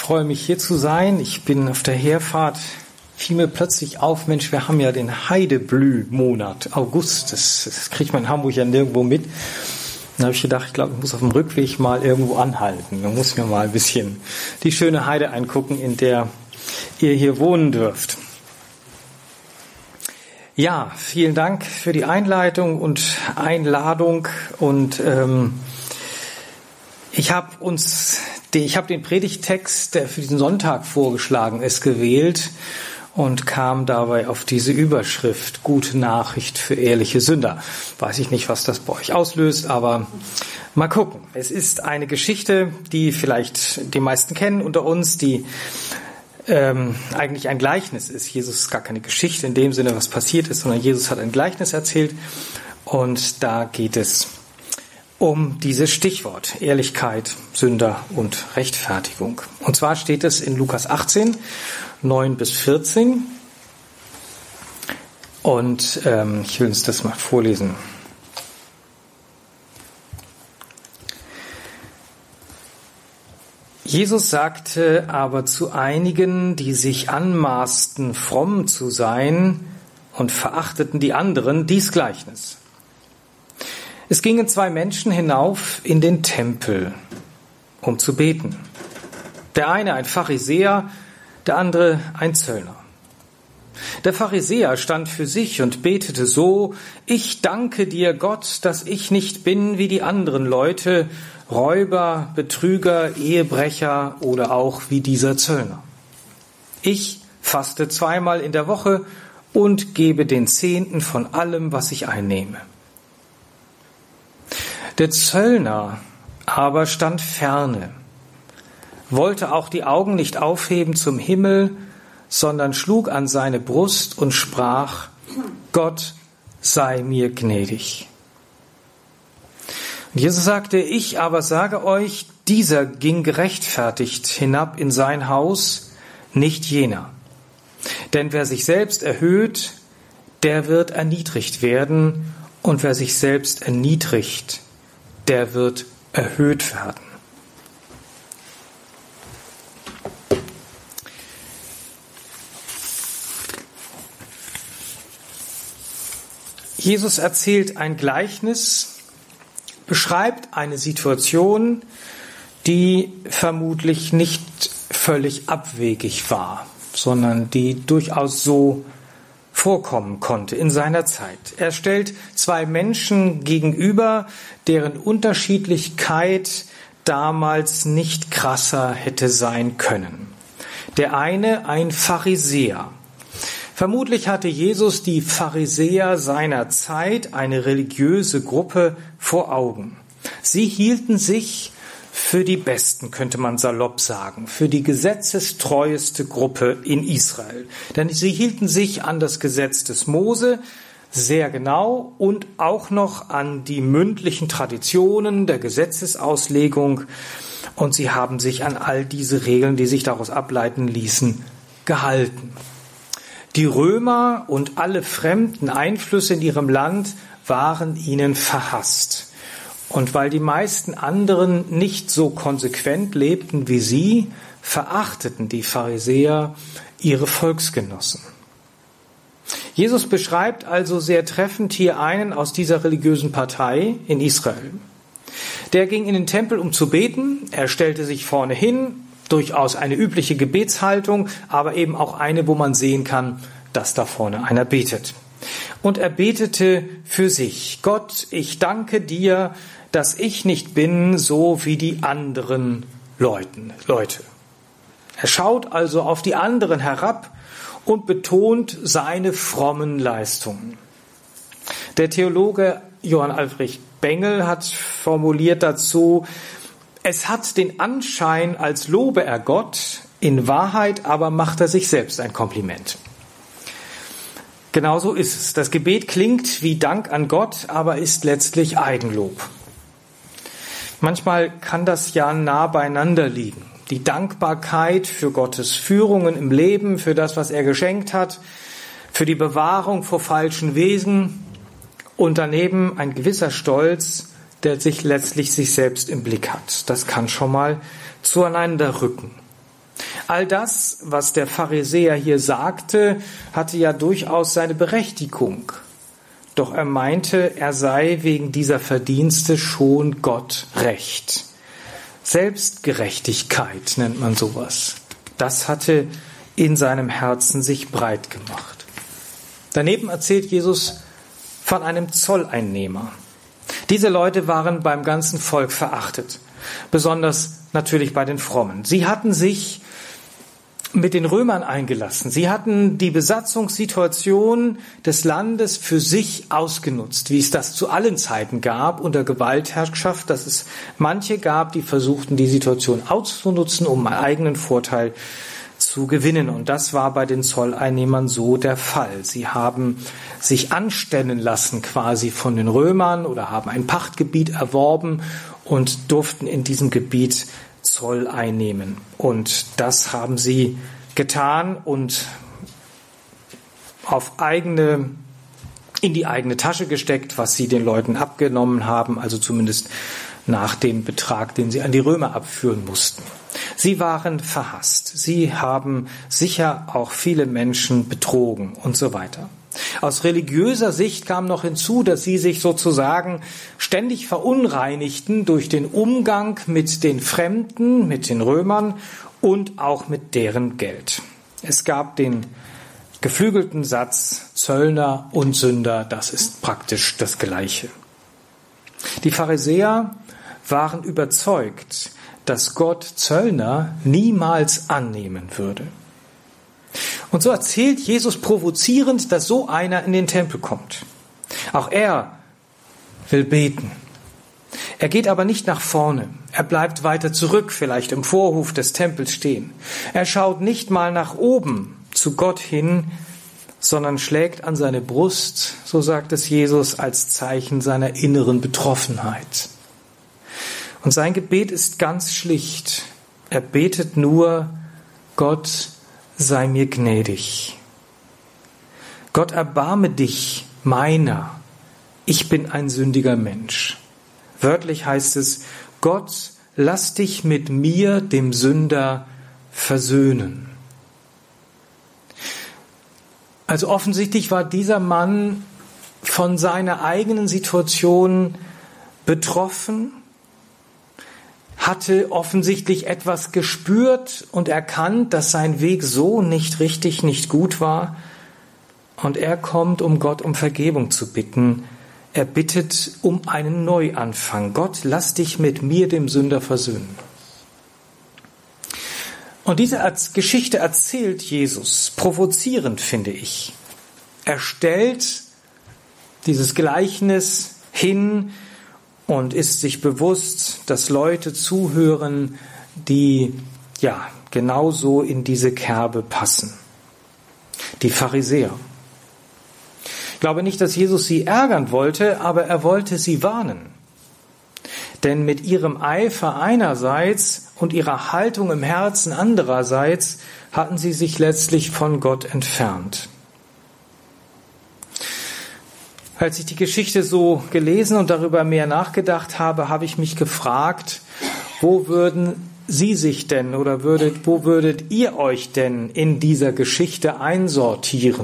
freue mich, hier zu sein. Ich bin auf der Herfahrt, fiel mir plötzlich auf, Mensch, wir haben ja den Heideblühmonat, August. Das kriegt man in Hamburg ja nirgendwo mit. Dann habe ich gedacht, ich glaube, ich muss auf dem Rückweg mal irgendwo anhalten. Man muss mir mal ein bisschen die schöne Heide angucken, in der ihr hier wohnen dürft. Ja, vielen Dank für die Einleitung und Einladung. Und ich habe den Predigttext, der für diesen Sonntag vorgeschlagen ist, gewählt und kam dabei auf diese Überschrift: Gute Nachricht für ehrliche Sünder. Weiß ich nicht, was das bei euch auslöst, aber mal gucken. Es ist eine Geschichte, die vielleicht die meisten kennen unter uns, die eigentlich ein Gleichnis ist. Jesus ist gar keine Geschichte in dem Sinne, was passiert ist, sondern Jesus hat ein Gleichnis erzählt. Und da geht es um dieses Stichwort: Ehrlichkeit, Sünder und Rechtfertigung. Und zwar steht es in Lukas 18, 9 bis 14. Und ich will uns das mal vorlesen. Jesus sagte aber zu einigen, die sich anmaßten, fromm zu sein und verachteten die anderen, dies Gleichnis. Es gingen zwei Menschen hinauf in den Tempel, um zu beten. Der eine ein Pharisäer, der andere ein Zöllner. Der Pharisäer stand für sich und betete so: Ich danke dir, Gott, dass ich nicht bin wie die anderen Leute, Räuber, Betrüger, Ehebrecher oder auch wie dieser Zöllner. Ich faste 2-mal in der Woche und gebe den Zehnten von allem, was ich einnehme. Der Zöllner aber stand ferne, wollte auch die Augen nicht aufheben zum Himmel, sondern schlug an seine Brust und sprach: Gott sei mir gnädig. Und Jesus sagte: Ich aber sage euch, dieser ging gerechtfertigt hinab in sein Haus, nicht jener. Denn wer sich selbst erhöht, der wird erniedrigt werden, und wer sich selbst erniedrigt, der wird erhöht werden. Jesus erzählt ein Gleichnis, beschreibt eine Situation, die vermutlich nicht völlig abwegig war, sondern die durchaus so vorkommen konnte in seiner Zeit. Er stellt zwei Menschen gegenüber, deren Unterschiedlichkeit damals nicht krasser hätte sein können. Der eine ein Pharisäer. Vermutlich hatte Jesus die Pharisäer seiner Zeit, eine religiöse Gruppe, vor Augen. Sie hielten sich für die Besten, könnte man salopp sagen, für die gesetzestreueste Gruppe in Israel. Denn sie hielten sich an das Gesetz des Mose sehr genau und auch noch an die mündlichen Traditionen der Gesetzesauslegung. Und sie haben sich an all diese Regeln, die sich daraus ableiten ließen, gehalten. Die Römer und alle fremden Einflüsse in ihrem Land waren ihnen verhasst. Und weil die meisten anderen nicht so konsequent lebten wie sie, verachteten die Pharisäer ihre Volksgenossen. Jesus beschreibt also sehr treffend hier einen aus dieser religiösen Partei in Israel. Der ging in den Tempel, um zu beten. Er stellte sich vorne hin, durchaus eine übliche Gebetshaltung, aber eben auch eine, wo man sehen kann, dass da vorne einer betet. Und er betete für sich: Gott, ich danke dir, dass ich nicht bin so wie die anderen Leute. Er schaut also auf die anderen herab und betont seine frommen Leistungen. Der Theologe Johann Albrecht Bengel hat formuliert dazu: Es hat den Anschein, als lobe er Gott, in Wahrheit aber macht er sich selbst ein Kompliment. Genauso ist es. Das Gebet klingt wie Dank an Gott, aber ist letztlich Eigenlob. Manchmal kann das ja nah beieinander liegen. Die Dankbarkeit für Gottes Führungen im Leben, für das, was er geschenkt hat, für die Bewahrung vor falschen Wesen und daneben ein gewisser Stolz, der sich letztlich sich selbst im Blick hat. Das kann schon mal zueinander rücken. All das, was der Pharisäer hier sagte, hatte ja durchaus seine Berechtigung. Doch er meinte, er sei wegen dieser Verdienste schon Gott recht. Selbstgerechtigkeit nennt man sowas. Das hatte in seinem Herzen sich breit gemacht. Daneben erzählt Jesus von einem Zolleinnehmer. Diese Leute waren beim ganzen Volk verachtet, besonders natürlich bei den Frommen. Sie hatten sich mit den Römern eingelassen. Sie hatten die Besatzungssituation des Landes für sich ausgenutzt, wie es das zu allen Zeiten gab unter Gewaltherrschaft, dass es manche gab, die versuchten, die Situation auszunutzen, um einen eigenen Vorteil zu gewinnen. Und das war bei den Zolleinnehmern so der Fall. Sie haben sich anstellen lassen quasi von den Römern oder haben ein Pachtgebiet erworben und durften in diesem Gebiet Zoll einnehmen. Und das haben sie getan und in die eigene Tasche gesteckt, was sie den Leuten abgenommen haben, also zumindest nach dem Betrag, den sie an die Römer abführen mussten. Sie waren verhasst. Sie haben sicher auch viele Menschen betrogen und so weiter. Aus religiöser Sicht kam noch hinzu, dass sie sich sozusagen ständig verunreinigten durch den Umgang mit den Fremden, mit den Römern und auch mit deren Geld. Es gab den geflügelten Satz, Zöllner und Sünder, das ist praktisch das Gleiche. Die Pharisäer waren überzeugt, dass Gott Zöllner niemals annehmen würde. Und so erzählt Jesus provozierend, dass so einer in den Tempel kommt. Auch er will beten. Er geht aber nicht nach vorne. Er bleibt weiter zurück, vielleicht im Vorhof des Tempels stehen. Er schaut nicht mal nach oben zu Gott hin, sondern schlägt an seine Brust, so sagt es Jesus, als Zeichen seiner inneren Betroffenheit. Und sein Gebet ist ganz schlicht. Er betet nur, Gott, sei mir gnädig. Gott, erbarme dich meiner. Ich bin ein sündiger Mensch. Wörtlich heißt es, Gott, lass dich mit mir, dem Sünder, versöhnen. Also offensichtlich war dieser Mann von seiner eigenen Situation betroffen, hatte offensichtlich etwas gespürt und erkannt, dass sein Weg so nicht richtig, nicht gut war. Und er kommt, um Gott um Vergebung zu bitten. Er bittet um einen Neuanfang. Gott, lass dich mit mir, dem Sünder, versöhnen. Und diese Geschichte erzählt Jesus, provozierend finde ich. Er stellt dieses Gleichnis hin und ist sich bewusst, dass Leute zuhören, die ja genauso in diese Kerbe passen. Die Pharisäer. Ich glaube nicht, dass Jesus sie ärgern wollte, aber er wollte sie warnen. Denn mit ihrem Eifer einerseits und ihrer Haltung im Herzen andererseits hatten sie sich letztlich von Gott entfernt. Als ich die Geschichte so gelesen und darüber mehr nachgedacht habe, habe ich mich gefragt, wo würden Sie sich denn oder wo würdet ihr euch denn in dieser Geschichte einsortieren?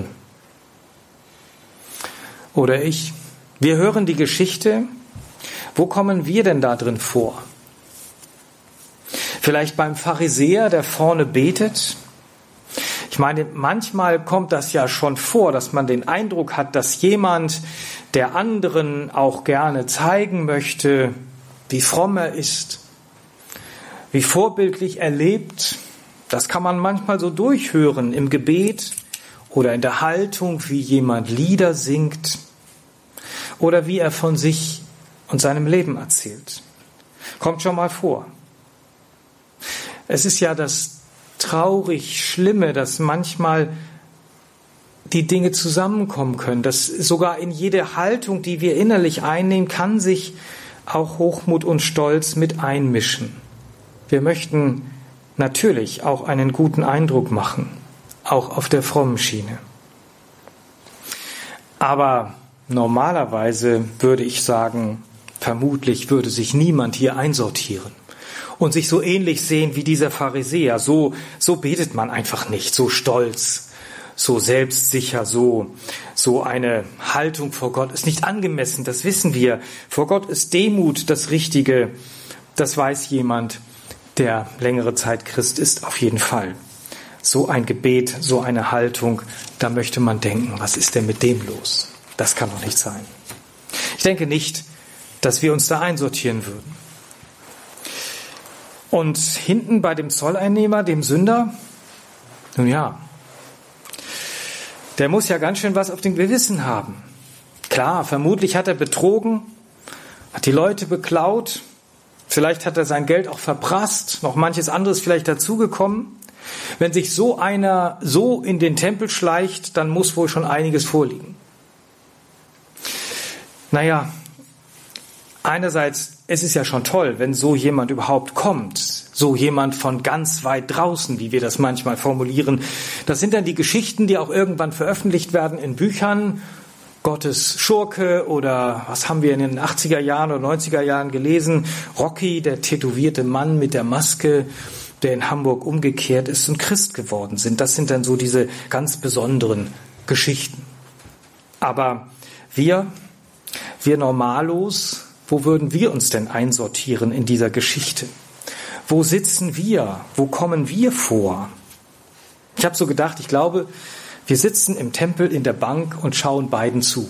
Oder ich? Wir hören die Geschichte. Wo kommen wir denn da drin vor? Vielleicht beim Pharisäer, der vorne betet? Ich meine, manchmal kommt das ja schon vor, dass man den Eindruck hat, dass jemand der anderen auch gerne zeigen möchte, wie fromm er ist, wie vorbildlich er lebt. Das kann man manchmal so durchhören im Gebet oder in der Haltung, wie jemand Lieder singt oder wie er von sich und seinem Leben erzählt. Kommt schon mal vor. Es ist ja das traurig Schlimme, dass manchmal die Dinge zusammenkommen können, dass sogar in jede Haltung, die wir innerlich einnehmen, kann sich auch Hochmut und Stolz mit einmischen. Wir möchten natürlich auch einen guten Eindruck machen, auch auf der frommen Schiene. Aber normalerweise würde ich sagen, vermutlich würde sich niemand hier einsortieren. und sich so ähnlich sehen wie dieser Pharisäer. So betet man einfach nicht, so stolz, so selbstsicher, so eine Haltung vor Gott ist nicht angemessen, das wissen wir. Vor Gott ist Demut das Richtige, das weiß jemand, der längere Zeit Christ ist, auf jeden Fall. So ein Gebet, so eine Haltung, da möchte man denken, was ist denn mit dem los? Das kann doch nicht sein. Ich denke nicht, dass wir uns da einsortieren würden. Und hinten bei dem Zolleinnehmer, dem Sünder, nun ja, der muss ja ganz schön was auf dem Gewissen haben. Klar, vermutlich hat er betrogen, hat die Leute beklaut, vielleicht hat er sein Geld auch verprasst, noch manches anderes vielleicht dazugekommen. Wenn sich so einer so in den Tempel schleicht, dann muss wohl schon einiges vorliegen. Naja, einerseits, es ist ja schon toll, wenn so jemand überhaupt kommt, so jemand von ganz weit draußen, wie wir das manchmal formulieren. Das sind dann die Geschichten, die auch irgendwann veröffentlicht werden in Büchern. Gottes Schurke oder was haben wir in den 80er Jahren oder 90er Jahren gelesen? Rocky, der tätowierte Mann mit der Maske, der in Hamburg umgekehrt ist und Christ geworden sind. Das sind dann so diese ganz besonderen Geschichten. Aber wir Normalos, wo würden wir uns denn einsortieren in dieser Geschichte? Wo sitzen wir? Wo kommen wir vor? Ich habe so gedacht, ich glaube, wir sitzen im Tempel in der Bank und schauen beiden zu.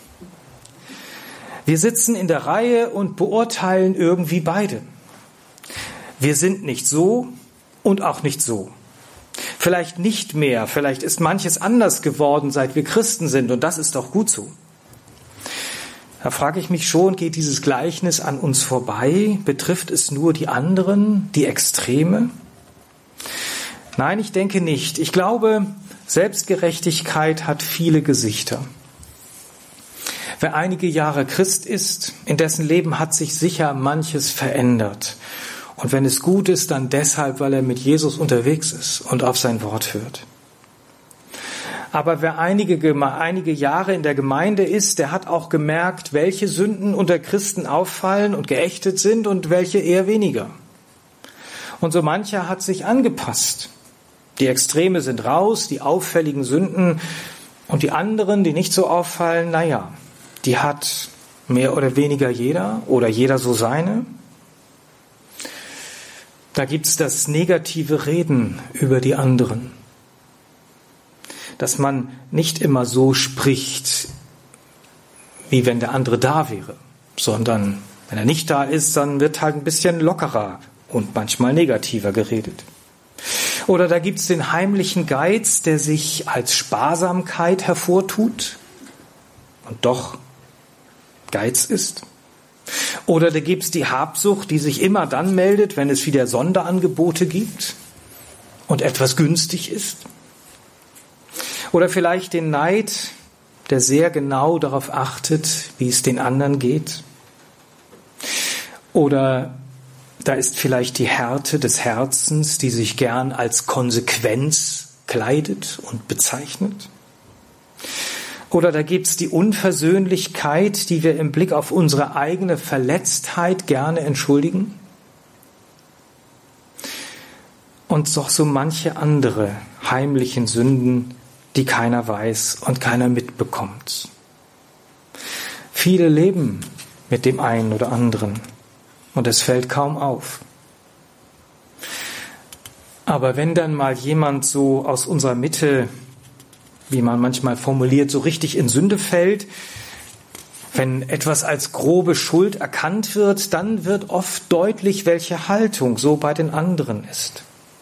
Wir sitzen in der Reihe und beurteilen irgendwie beide. Wir sind nicht so und auch nicht so. Vielleicht nicht mehr, vielleicht ist manches anders geworden, seit wir Christen sind, und das ist auch gut so. Da frage ich mich schon, geht dieses Gleichnis an uns vorbei? Betrifft es nur die anderen, die Extreme? Nein, ich denke nicht. Ich glaube, Selbstgerechtigkeit hat viele Gesichter. Wer einige Jahre Christ ist, in dessen Leben hat sich sicher manches verändert. Und wenn es gut ist, dann deshalb, weil er mit Jesus unterwegs ist und auf sein Wort hört. Aber wer einige Jahre in der Gemeinde ist, der hat auch gemerkt, welche Sünden unter Christen auffallen und geächtet sind und welche eher weniger. Und so mancher hat sich angepasst. Die Extreme sind raus, die auffälligen Sünden, und die anderen, die nicht so auffallen, naja, die hat mehr oder weniger jeder oder jeder so seine. Da gibt's das negative Reden über die anderen. Dass man nicht immer so spricht, wie wenn der andere da wäre, sondern wenn er nicht da ist, dann wird halt ein bisschen lockerer und manchmal negativer geredet. Oder da gibt's den heimlichen Geiz, der sich als Sparsamkeit hervortut und doch Geiz ist. Oder da gibt's die Habsucht, die sich immer dann meldet, wenn es wieder Sonderangebote gibt und etwas günstig ist. Oder vielleicht den Neid, der sehr genau darauf achtet, wie es den anderen geht. Oder da ist vielleicht die Härte des Herzens, die sich gern als Konsequenz kleidet und bezeichnet. Oder da gibt's die Unversöhnlichkeit, die wir im Blick auf unsere eigene Verletztheit gerne entschuldigen. Und doch so manche andere heimlichen Sünden, die keiner weiß und keiner mitbekommt. Viele leben mit dem einen oder anderen und es fällt kaum auf. Aber wenn dann mal jemand so aus unserer Mitte, wie man manchmal formuliert, so richtig in Sünde fällt, wenn etwas als grobe Schuld erkannt wird, dann wird oft deutlich, welche Haltung so bei den anderen ist.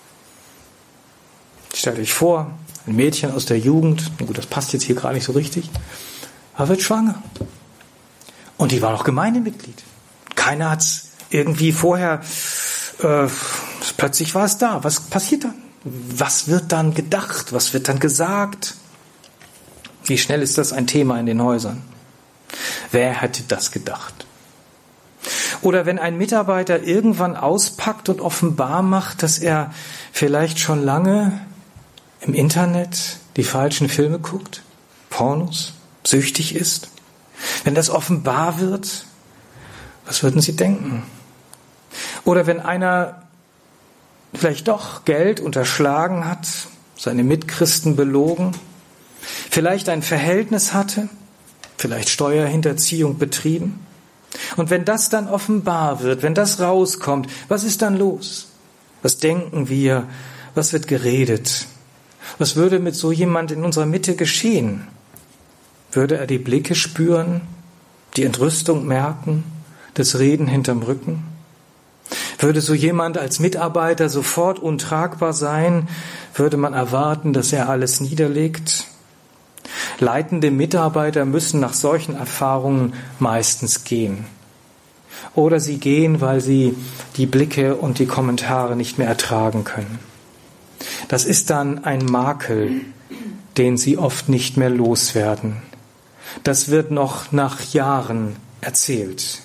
Stellt euch vor, ein Mädchen aus der Jugend, gut, das passt jetzt hier gerade nicht so richtig, aber wird schwanger. Und die war noch Gemeindemitglied. Keiner hat es irgendwie vorher, plötzlich war es da. Was passiert dann? Was wird dann gedacht? Was wird dann gesagt? Wie schnell ist das ein Thema in den Häusern? Wer hätte das gedacht? Oder wenn ein Mitarbeiter irgendwann auspackt und offenbar macht, dass er vielleicht schon lange im Internet die falschen Filme guckt, Pornos, süchtig ist. Wenn das offenbar wird, was würden Sie denken? Oder wenn einer vielleicht doch Geld unterschlagen hat, seine Mitchristen belogen, vielleicht ein Verhältnis hatte, vielleicht Steuerhinterziehung betrieben. Und wenn das dann offenbar wird, wenn das rauskommt, was ist dann los? Was denken wir? Was wird geredet? Was würde mit so jemand in unserer Mitte geschehen? Würde er die Blicke spüren, die Entrüstung merken, das Reden hinterm Rücken? Würde so jemand als Mitarbeiter sofort untragbar sein? Würde man erwarten, dass er alles niederlegt? Leitende Mitarbeiter müssen nach solchen Erfahrungen meistens gehen. Oder sie gehen, weil sie die Blicke und die Kommentare nicht mehr ertragen können. Das ist dann ein Makel, den sie oft nicht mehr loswerden. Das wird noch nach Jahren erzählt.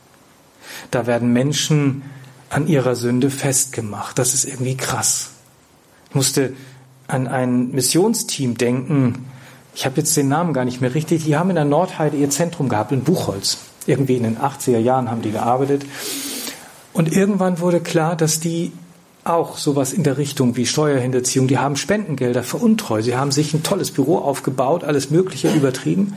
Da werden Menschen an ihrer Sünde festgemacht. Das ist irgendwie krass. Ich musste an ein Missionsteam denken. Ich habe jetzt den Namen gar nicht mehr richtig. Die haben in der Nordheide ihr Zentrum gehabt, in Buchholz. Irgendwie in den 80er Jahren haben die gearbeitet. Und irgendwann wurde klar, dass die auch sowas in der Richtung wie Steuerhinterziehung, die haben Spendengelder veruntreut. Sie haben sich ein tolles Büro aufgebaut, alles Mögliche übertrieben.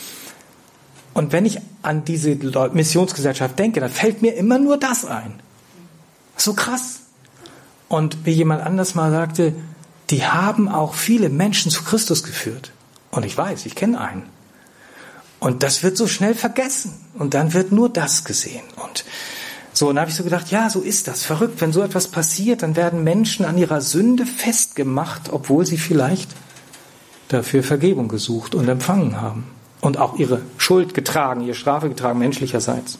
Und wenn ich an diese Missionsgesellschaft denke, dann fällt mir immer nur das ein. So krass. Und wie jemand anders mal sagte, die haben auch viele Menschen zu Christus geführt. Und ich weiß, ich kenne einen. Und das wird so schnell vergessen. Und dann wird nur das gesehen. Und dann habe ich so gedacht, ja, so ist das. Verrückt, wenn so etwas passiert, dann werden Menschen an ihrer Sünde festgemacht, obwohl sie vielleicht dafür Vergebung gesucht und empfangen haben. Und auch ihre Schuld getragen, ihre Strafe getragen, menschlicherseits.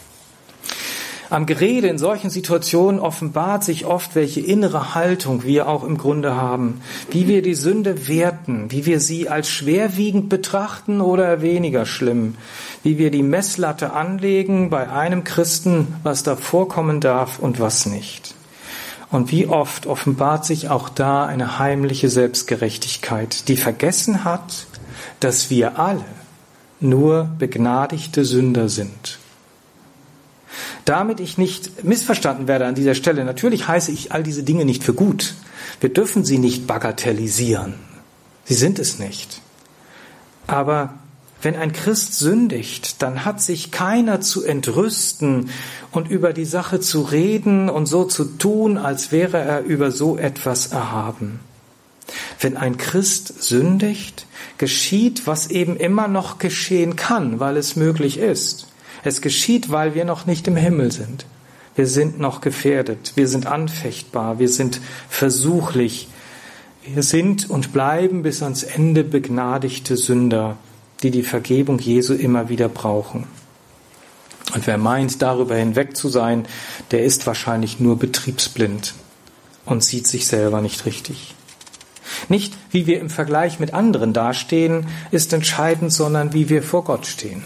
Am Gerede in solchen Situationen offenbart sich oft, welche innere Haltung wir auch im Grunde haben, wie wir die Sünde werten, wie wir sie als schwerwiegend betrachten oder weniger schlimm, wie wir die Messlatte anlegen bei einem Christen, was da vorkommen darf und was nicht. Und wie oft offenbart sich auch da eine heimliche Selbstgerechtigkeit, die vergessen hat, dass wir alle nur begnadigte Sünder sind. Damit ich nicht missverstanden werde an dieser Stelle, natürlich heiße ich all diese Dinge nicht für gut. Wir dürfen sie nicht bagatellisieren. Sie sind es nicht. Aber wenn ein Christ sündigt, dann hat sich keiner zu entrüsten und über die Sache zu reden und so zu tun, als wäre er über so etwas erhaben. Wenn ein Christ sündigt, geschieht, was eben immer noch geschehen kann, weil es möglich ist. Es geschieht, weil wir noch nicht im Himmel sind. Wir sind noch gefährdet, wir sind anfechtbar, wir sind versuchlich. Wir sind und bleiben bis ans Ende begnadigte Sünder, die die Vergebung Jesu immer wieder brauchen. Und wer meint, darüber hinweg zu sein, der ist wahrscheinlich nur betriebsblind und sieht sich selber nicht richtig. Nicht, wie wir im Vergleich mit anderen dastehen, ist entscheidend, sondern wie wir vor Gott stehen.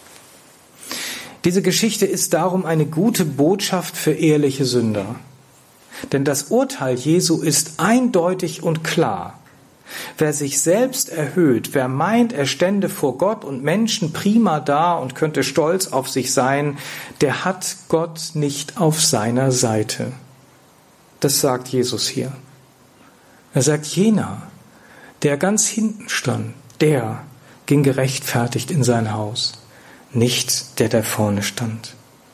Diese Geschichte ist darum eine gute Botschaft für ehrliche Sünder. Denn das Urteil Jesu ist eindeutig und klar. Wer sich selbst erhöht, wer meint, er stände vor Gott und Menschen prima da und könnte stolz auf sich sein, der hat Gott nicht auf seiner Seite. Das sagt Jesus hier. Er sagt, jener, der ganz hinten stand, der ging gerechtfertigt in sein Haus. Nicht der, der vorne stand.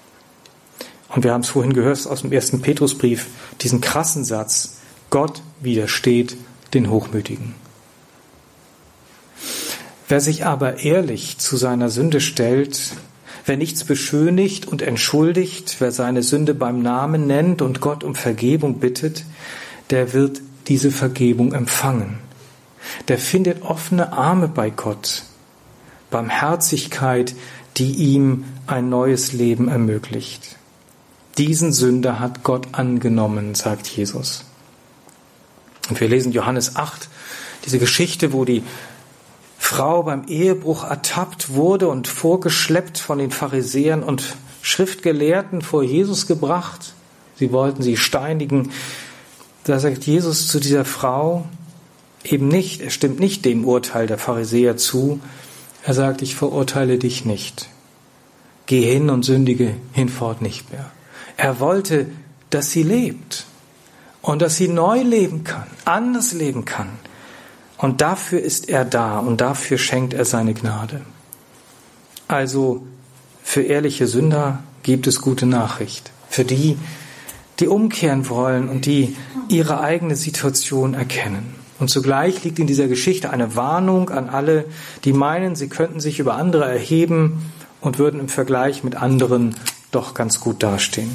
Und wir haben es vorhin gehört aus dem 1. Petrusbrief, diesen krassen Satz, Gott widersteht den Hochmütigen. Wer sich aber ehrlich zu seiner Sünde stellt, wer nichts beschönigt und entschuldigt, wer seine Sünde beim Namen nennt und Gott um Vergebung bittet, der wird diese Vergebung empfangen. Der findet offene Arme bei Gott, Barmherzigkeit, die ihm ein neues Leben ermöglicht. Diesen Sünder hat Gott angenommen, sagt Jesus. Und wir lesen Johannes 8, diese Geschichte, wo die Frau beim Ehebruch ertappt wurde und vorgeschleppt von den Pharisäern und Schriftgelehrten vor Jesus gebracht. Sie wollten sie steinigen. Da sagt Jesus zu dieser Frau eben nicht, er stimmt nicht dem Urteil der Pharisäer zu. Er sagt, ich verurteile dich nicht. Geh hin und sündige hinfort nicht mehr. Er wollte dass sie lebt und dass sie neu leben kann, anders leben kann. Und dafür ist er da und dafür schenkt er seine Gnade. Also für ehrliche Sünder gibt es gute Nachricht. Für die, die umkehren wollen und die ihre eigene Situation erkennen. Und zugleich liegt in dieser Geschichte eine Warnung an alle, die meinen, sie könnten sich über andere erheben und würden im Vergleich mit anderen doch ganz gut dastehen.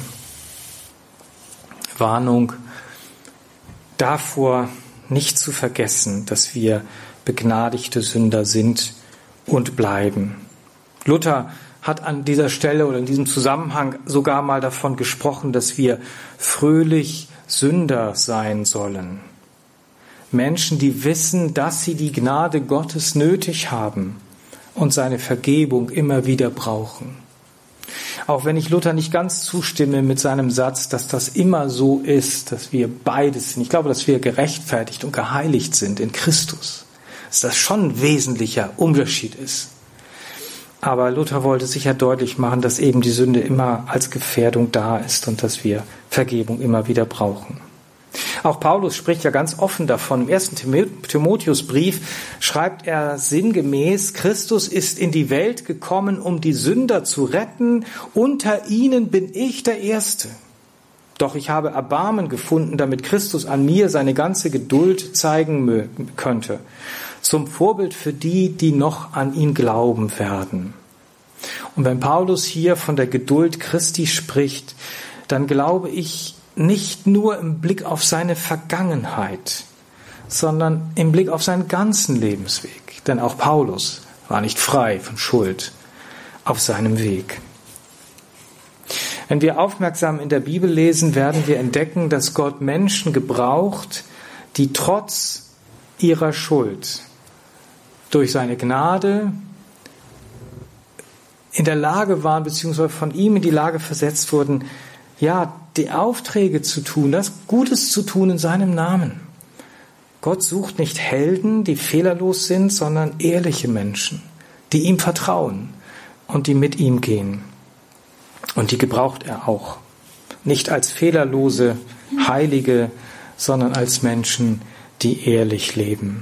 Warnung davor, nicht zu vergessen, dass wir begnadigte Sünder sind und bleiben. Luther hat an dieser Stelle oder in diesem Zusammenhang sogar mal davon gesprochen, dass wir fröhlich Sünder sein sollen. Menschen, die wissen, dass sie die Gnade Gottes nötig haben und seine Vergebung immer wieder brauchen. Auch wenn ich Luther nicht ganz zustimme mit seinem Satz, dass das immer so ist, dass wir beides sind. Ich glaube, dass wir gerechtfertigt und geheiligt sind in Christus. Dass das schon ein wesentlicher Unterschied ist. Aber Luther wollte sicher deutlich machen, dass eben die Sünde immer als Gefährdung da ist und dass wir Vergebung immer wieder brauchen. Auch Paulus spricht ja ganz offen davon. Im 1. Timotheusbrief schreibt er sinngemäß, Christus ist in die Welt gekommen, um die Sünder zu retten. Unter ihnen bin ich der Erste. Doch ich habe Erbarmen gefunden, damit Christus an mir seine ganze Geduld zeigen könnte. Zum Vorbild für die, die noch an ihn glauben werden. Und wenn Paulus hier von der Geduld Christi spricht, dann glaube ich, nicht nur im Blick auf seine Vergangenheit, sondern im Blick auf seinen ganzen Lebensweg. Denn auch Paulus war nicht frei von Schuld auf seinem Weg. Wenn wir aufmerksam in der Bibel lesen, werden wir entdecken, dass Gott Menschen gebraucht, die trotz ihrer Schuld durch seine Gnade in der Lage waren, beziehungsweise von ihm in die Lage versetzt wurden, ja, die Aufträge zu tun, das Gutes zu tun in seinem Namen. Gott sucht nicht Helden, die fehlerlos sind, sondern ehrliche Menschen, die ihm vertrauen und die mit ihm gehen. Und die gebraucht er auch. Nicht als fehlerlose Heilige, sondern als Menschen, die ehrlich leben.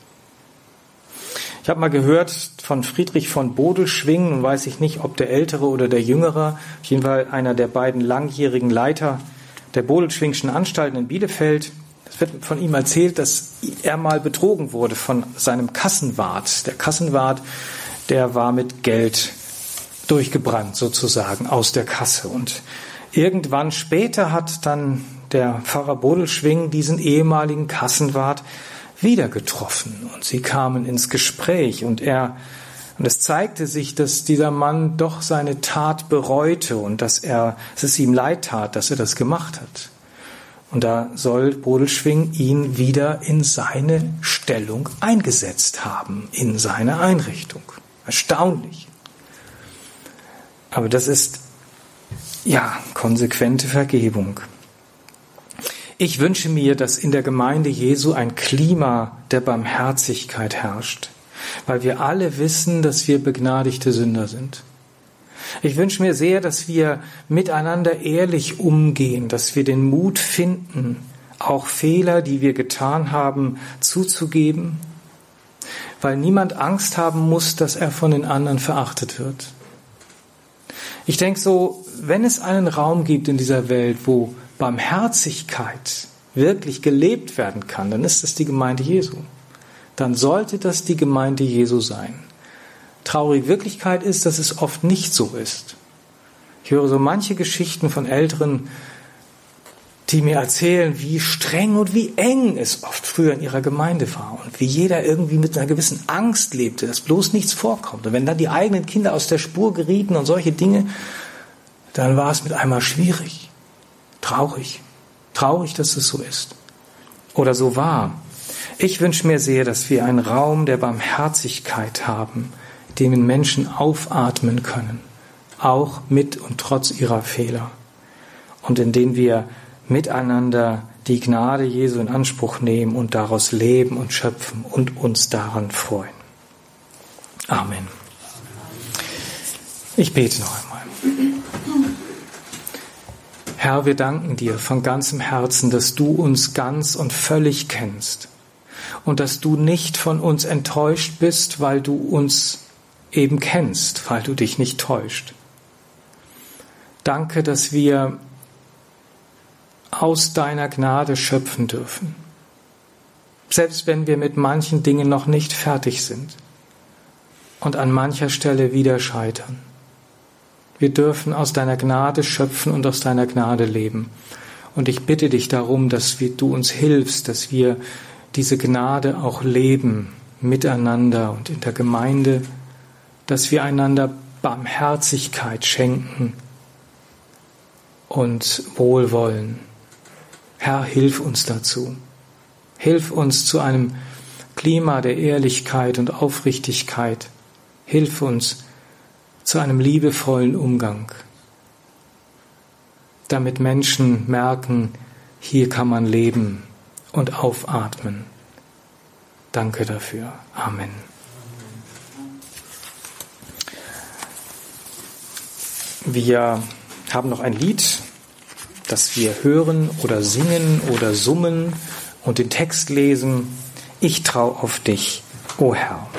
Ich habe mal gehört von Friedrich von Bodelschwingh, nun weiß ich nicht, ob der Ältere oder der Jüngere, auf jeden Fall einer der beiden langjährigen Leiter der Bodelschwinghschen Anstalten in Bielefeld. Es wird von ihm erzählt, dass er mal betrogen wurde von seinem Kassenwart. Der Kassenwart, der war mit Geld durchgebrannt sozusagen aus der Kasse. Und irgendwann später hat dann der Pfarrer Bodelschwingh diesen ehemaligen Kassenwart wieder getroffen und sie kamen ins Gespräch und es zeigte sich, dass dieser Mann doch seine Tat bereute und dass es ihm leid tat, dass er das gemacht hat. Und da soll Bodelschwingh ihn wieder in seine Stellung eingesetzt haben, in seine Einrichtung. Erstaunlich. Aber das ist, ja, konsequente Vergebung. Ich wünsche mir, dass in der Gemeinde Jesu ein Klima der Barmherzigkeit herrscht, weil wir alle wissen, dass wir begnadigte Sünder sind. Ich wünsche mir sehr, dass wir miteinander ehrlich umgehen, dass wir den Mut finden, auch Fehler, die wir getan haben, zuzugeben, weil niemand Angst haben muss, dass er von den anderen verachtet wird. Ich denke so, wenn es einen Raum gibt in dieser Welt, wo Barmherzigkeit wirklich gelebt werden kann, dann ist es die Gemeinde Jesu. Dann sollte das die Gemeinde Jesu sein. Traurige Wirklichkeit ist, dass es oft nicht so ist. Ich höre so manche Geschichten von Älteren, die mir erzählen, wie streng und wie eng es oft früher in ihrer Gemeinde war und wie jeder irgendwie mit einer gewissen Angst lebte, dass bloß nichts vorkommt. Und wenn dann die eigenen Kinder aus der Spur gerieten und solche Dinge, dann war es mit einmal schwierig. Traurig, dass es so ist oder so war. Ich wünsche mir sehr, dass wir einen Raum der Barmherzigkeit haben, in dem Menschen aufatmen können, auch mit und trotz ihrer Fehler und in dem wir miteinander die Gnade Jesu in Anspruch nehmen und daraus leben und schöpfen und uns daran freuen. Amen. Ich bete noch einmal. Herr, wir danken dir von ganzem Herzen, dass du uns ganz und völlig kennst und dass du nicht von uns enttäuscht bist, weil du uns eben kennst, weil du dich nicht täuscht. Danke, dass wir aus deiner Gnade schöpfen dürfen, selbst wenn wir mit manchen Dingen noch nicht fertig sind und an mancher Stelle wieder scheitern. Wir dürfen aus deiner Gnade schöpfen und aus deiner Gnade leben. Und ich bitte dich darum, dass du uns hilfst, dass wir diese Gnade auch leben, miteinander und in der Gemeinde, dass wir einander Barmherzigkeit schenken und Wohlwollen. Herr, hilf uns dazu. Hilf uns zu einem Klima der Ehrlichkeit und Aufrichtigkeit. Hilf uns zu einem liebevollen Umgang, damit Menschen merken, hier kann man leben und aufatmen. Danke dafür. Amen. Wir haben noch ein Lied, das wir hören oder singen oder summen und den Text lesen. Ich trau auf dich, o Herr.